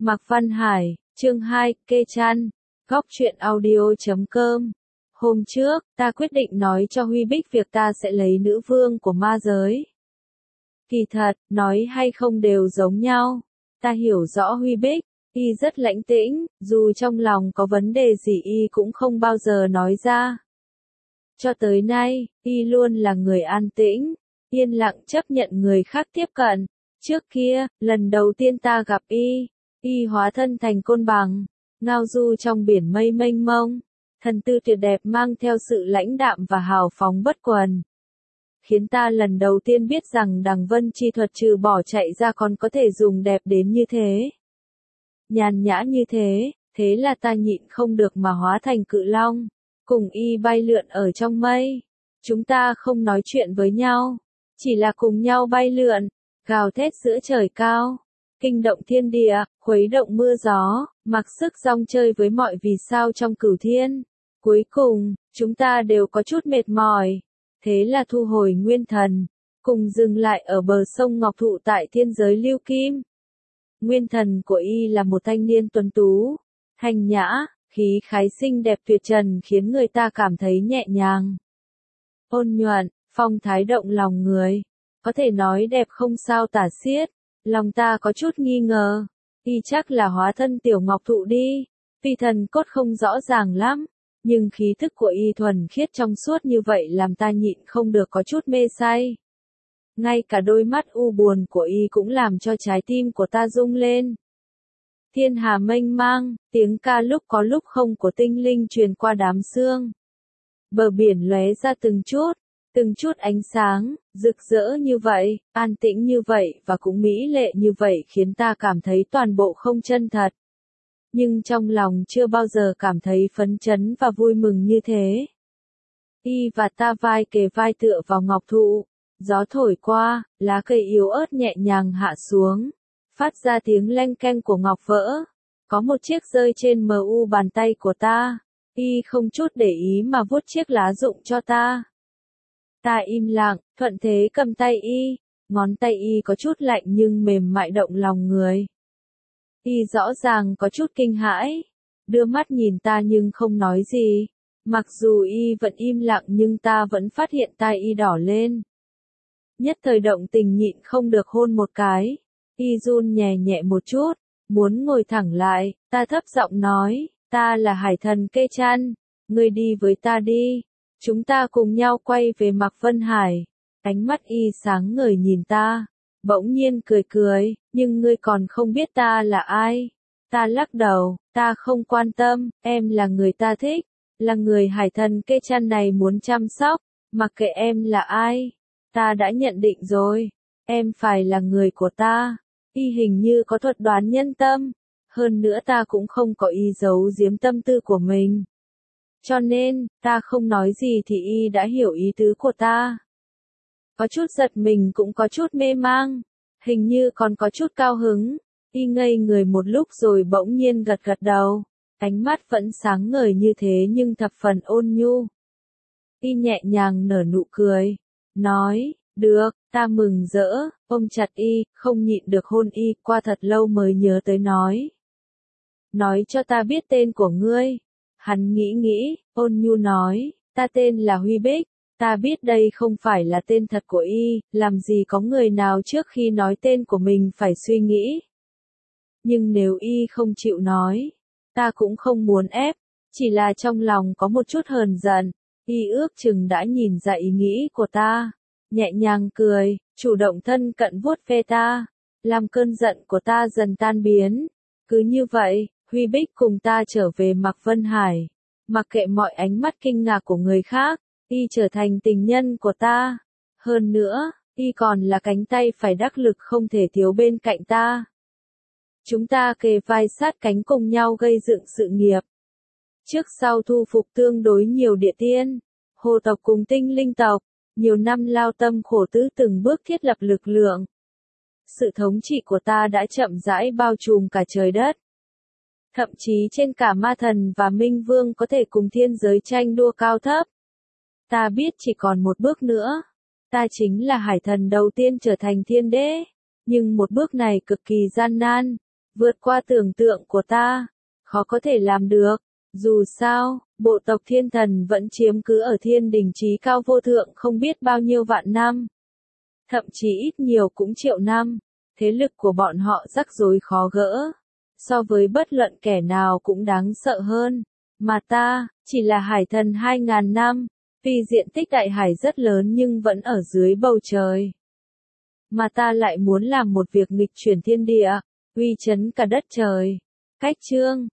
Mạc Văn Hải, chương 2, Kê Chăn, Góc truyện audio.com. Hôm trước, ta quyết định nói cho Huy Bích việc ta sẽ lấy nữ vương của ma giới. Kỳ thật, nói hay không đều giống nhau. Ta hiểu rõ Huy Bích, y rất lãnh tĩnh, dù trong lòng có vấn đề gì y cũng không bao giờ nói ra. Cho tới nay, y luôn là người an tĩnh, yên lặng chấp nhận người khác tiếp cận. Trước kia, lần đầu tiên ta gặp y hóa thân thành côn bằng, ngao du trong biển mây mênh mông, thần tư tuyệt đẹp mang theo sự lãnh đạm và hào phóng bất quần. Khiến ta lần đầu tiên biết rằng đằng vân chi thuật trừ bỏ chạy ra còn có thể dùng đẹp đến như thế. Nhàn nhã như thế, thế là ta nhịn không được mà hóa thành cự long, cùng y bay lượn ở trong mây. Chúng ta không nói chuyện với nhau, chỉ là cùng nhau bay lượn, gào thét giữa trời cao, kinh động thiên địa, khuấy động mưa gió, mặc sức rong chơi với mọi vì sao trong cửu thiên. Cuối cùng, chúng ta đều có chút mệt mỏi, thế là thu hồi nguyên thần, cùng dừng lại ở bờ sông Ngọc Thụ tại thiên giới Lưu Kim. Nguyên thần của y là một thanh niên tuấn tú, thanh nhã, khí khái xinh đẹp tuyệt trần khiến người ta cảm thấy nhẹ nhàng, ôn nhuận, phong thái động lòng người, có thể nói đẹp không sao tả xiết. Lòng ta có chút nghi ngờ, y chắc là hóa thân tiểu ngọc thụ đi, vì thần cốt không rõ ràng lắm, nhưng khí thức của y thuần khiết trong suốt như vậy làm ta nhịn không được có chút mê say. Ngay cả đôi mắt u buồn của y cũng làm cho trái tim của ta rung lên. Thiên hà mênh mang, tiếng ca lúc có lúc không của tinh linh truyền qua đám sương. Bờ biển lóe ra từng chút ánh sáng, rực rỡ như vậy, an tĩnh như vậy và cũng mỹ lệ như vậy khiến ta cảm thấy toàn bộ không chân thật. Nhưng trong lòng chưa bao giờ cảm thấy phấn chấn và vui mừng như thế. Y và ta vai kề vai tựa vào ngọc thụ, gió thổi qua, lá cây yếu ớt nhẹ nhàng hạ xuống, phát ra tiếng leng keng của ngọc vỡ. Có một chiếc rơi trên mu bàn tay của ta, y không chút để ý mà vuốt chiếc lá rụng cho ta. Ta im lặng, thuận thế cầm tay y, ngón tay y có chút lạnh nhưng mềm mại động lòng người. Y rõ ràng có chút kinh hãi, đưa mắt nhìn ta nhưng không nói gì. Mặc dù y vẫn im lặng nhưng ta vẫn phát hiện tai y đỏ lên. Nhất thời động tình nhịn không được hôn một cái, y run nhẹ nhẹ một chút, muốn ngồi thẳng lại, ta thấp giọng nói, ta là hải thần Kê Chăn, ngươi đi với ta đi. Chúng ta cùng nhau quay về Mạc Vân Hải. Ánh mắt y sáng ngời nhìn ta, bỗng nhiên cười cười, nhưng ngươi còn không biết ta là ai. Ta lắc đầu, ta không quan tâm, em là người ta thích, là người hải thần Kê Chăn này muốn chăm sóc, mặc kệ em là ai. Ta đã nhận định rồi, em phải là người của ta. Y hình như có thuật đoán nhân tâm, hơn nữa ta cũng không có ý giấu giếm tâm tư của mình. Cho nên, ta không nói gì thì y đã hiểu ý tứ của ta. Có chút giật mình cũng có chút mê mang, hình như còn có chút cao hứng. Y ngây người một lúc rồi bỗng nhiên gật gật đầu, ánh mắt vẫn sáng ngời như thế nhưng thập phần ôn nhu. Y nhẹ nhàng nở nụ cười, nói, được, ta mừng rỡ, ôm chặt y, không nhịn được hôn y, qua thật lâu mới nhớ tới nói cho ta biết tên của ngươi. Hắn nghĩ, ôn nhu nói, ta tên là Huy Bích, ta biết đây không phải là tên thật của y, làm gì có người nào trước khi nói tên của mình phải suy nghĩ. Nhưng nếu y không chịu nói, ta cũng không muốn ép, chỉ là trong lòng có một chút hờn giận, y ước chừng đã nhìn ra ý nghĩ của ta, nhẹ nhàng cười, chủ động thân cận vuốt ve ta, làm cơn giận của ta dần tan biến. Cứ như vậy, Huy Bích cùng ta trở về Mạc Vân Hải, mặc kệ mọi ánh mắt kinh ngạc của người khác, y trở thành tình nhân của ta. Hơn nữa, y còn là cánh tay phải đắc lực không thể thiếu bên cạnh ta. Chúng ta kề vai sát cánh cùng nhau gây dựng sự nghiệp. Trước sau thu phục tương đối nhiều địa tiên, hồ tộc cùng tinh linh tộc, nhiều năm lao tâm khổ tứ từng bước thiết lập lực lượng. Sự thống trị của ta đã chậm rãi bao trùm cả trời đất. Thậm chí trên cả ma thần và minh vương có thể cùng thiên giới tranh đua cao thấp. Ta biết chỉ còn một bước nữa. Ta chính là hải thần đầu tiên trở thành thiên đế. Nhưng một bước này cực kỳ gian nan. vượt qua tưởng tượng của ta, khó có thể làm được. Dù sao, bộ tộc thiên thần vẫn chiếm cứ ở thiên đình chí cao vô thượng không biết bao nhiêu vạn năm. Thậm chí ít nhiều cũng triệu năm, thế lực của bọn họ rắc rối khó gỡ. So với bất luận kẻ nào cũng đáng sợ hơn. Mà ta, chỉ là hải thần 2.000 năm, vì diện tích đại hải rất lớn nhưng vẫn ở dưới bầu trời. Mà ta lại muốn làm một việc nghịch chuyển thiên địa, uy chấn cả đất trời. Cách chương